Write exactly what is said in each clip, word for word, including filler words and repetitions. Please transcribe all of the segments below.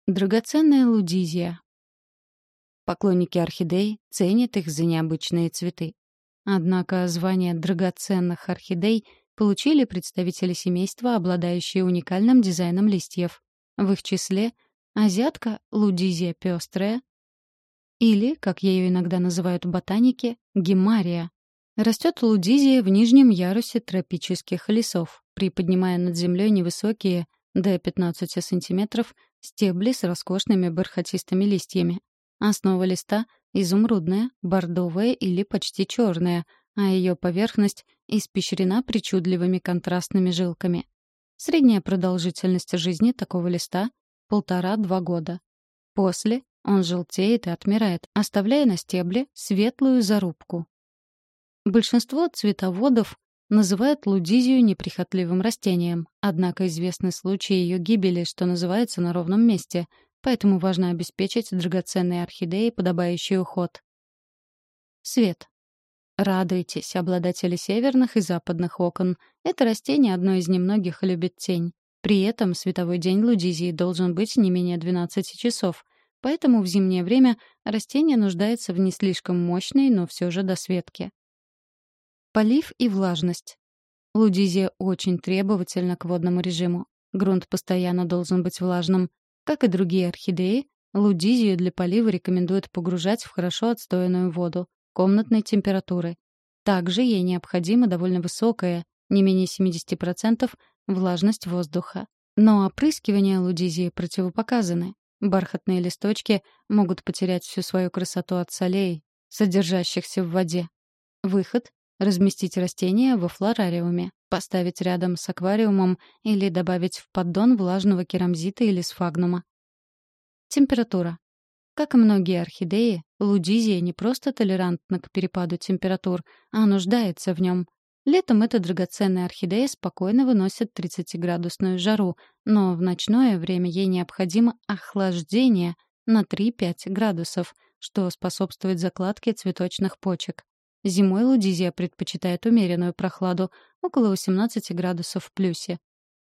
Драгоценная лудизия. Поклонники орхидей ценят их за необычные цветы. Однако звание драгоценных орхидей получили представители семейства, обладающие уникальным дизайном листьев. В их числе азиатка лудизия пестрая или, как ее иногда называют ботаники, гемария. Растет лудизия в нижнем ярусе тропических лесов, приподнимая над землей невысокие, до пятнадцати сантиметров, стебли с роскошными бархатистыми листьями. Основа листа — изумрудная, бордовая или почти черная, а ее поверхность испещрена причудливыми контрастными жилками. Средняя продолжительность жизни такого листа — полтора-два года. После он желтеет и отмирает, оставляя на стебле светлую зарубку. Большинство цветоводов называют лудизию неприхотливым растением, однако известны случаи ее гибели, что называется, на ровном месте, поэтому важно обеспечить драгоценной орхидее подобающий уход. Свет. Радуйтесь, обладатели северных и западных окон. Это растение одно из немногих любит тень. При этом световой день лудизии должен быть не менее двенадцати часов, поэтому в зимнее время растение нуждается в не слишком мощной, но все же досветке. Полив и влажность. Лудизия очень требовательна к водному режиму. Грунт постоянно должен быть влажным. Как и другие орхидеи, лудизию для полива рекомендуют погружать в хорошо отстоянную воду комнатной температуры. Также ей необходима довольно высокая, не менее семидесяти процентов, влажность воздуха. Но опрыскивания лудизии противопоказаны. Бархатные листочки могут потерять всю свою красоту от солей, содержащихся в воде. Выход — разместить растение во флорариуме, поставить рядом с аквариумом или добавить в поддон влажного керамзита или сфагнума. Температура. Как и многие орхидеи, лудизия не просто толерантна к перепаду температур, а нуждается в нем. Летом эта драгоценная орхидея спокойно выносит тридцатиградусную жару, но в ночное время ей необходимо охлаждение на три-пять градусов, что способствует закладке цветочных почек. Зимой лудизия предпочитает умеренную прохладу, около восемнадцати градусов в плюсе.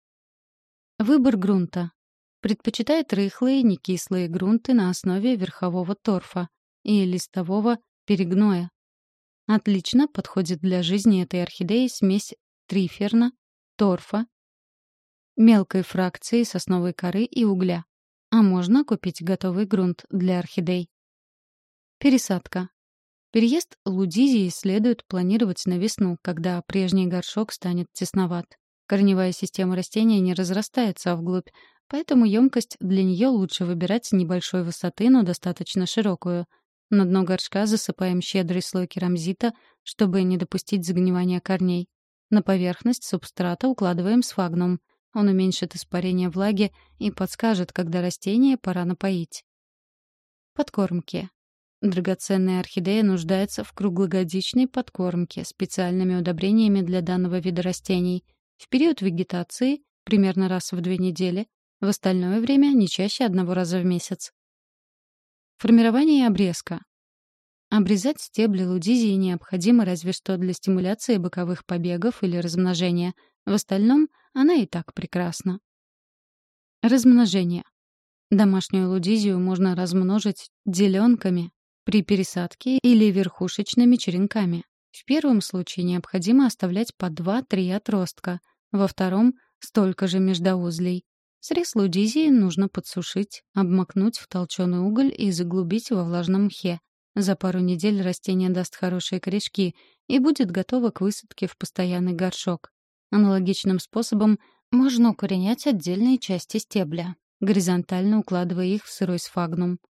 Выбор грунта. Предпочитает рыхлые, некислые грунты на основе верхового торфа и листового перегноя. Отлично подходит для жизни этой орхидеи смесь триферна, торфа, мелкой фракции сосновой коры и угля. А можно купить готовый грунт для орхидей. Пересадка. Переезд лудизии следует планировать на весну, когда прежний горшок станет тесноват. Корневая система растения не разрастается вглубь, поэтому емкость для нее лучше выбирать небольшой высоты, но достаточно широкую. На дно горшка засыпаем щедрый слой керамзита, чтобы не допустить загнивания корней. На поверхность субстрата укладываем сфагнум. Он уменьшит испарение влаги и подскажет, когда растение пора напоить. Подкормки. Драгоценная орхидея нуждается в круглогодичной подкормке специальными удобрениями для данного вида растений. В период вегетации — примерно раз в две недели, в остальное время не чаще одного раза в месяц. Формирование и обрезка. Обрезать стебли лудизии необходимо разве что для стимуляции боковых побегов или размножения. В остальном она и так прекрасна. Размножение. Домашнюю лудизию можно размножить деленками при пересадке или верхушечными черенками. В первом случае необходимо оставлять по два-три отростка, во втором — столько же междоузлей. Срез лудизии нужно подсушить, обмакнуть в толченый уголь и заглубить во влажном мхе. За пару недель растение даст хорошие корешки и будет готово к высадке в постоянный горшок. Аналогичным способом можно укоренять отдельные части стебля, горизонтально укладывая их в сырой сфагнум.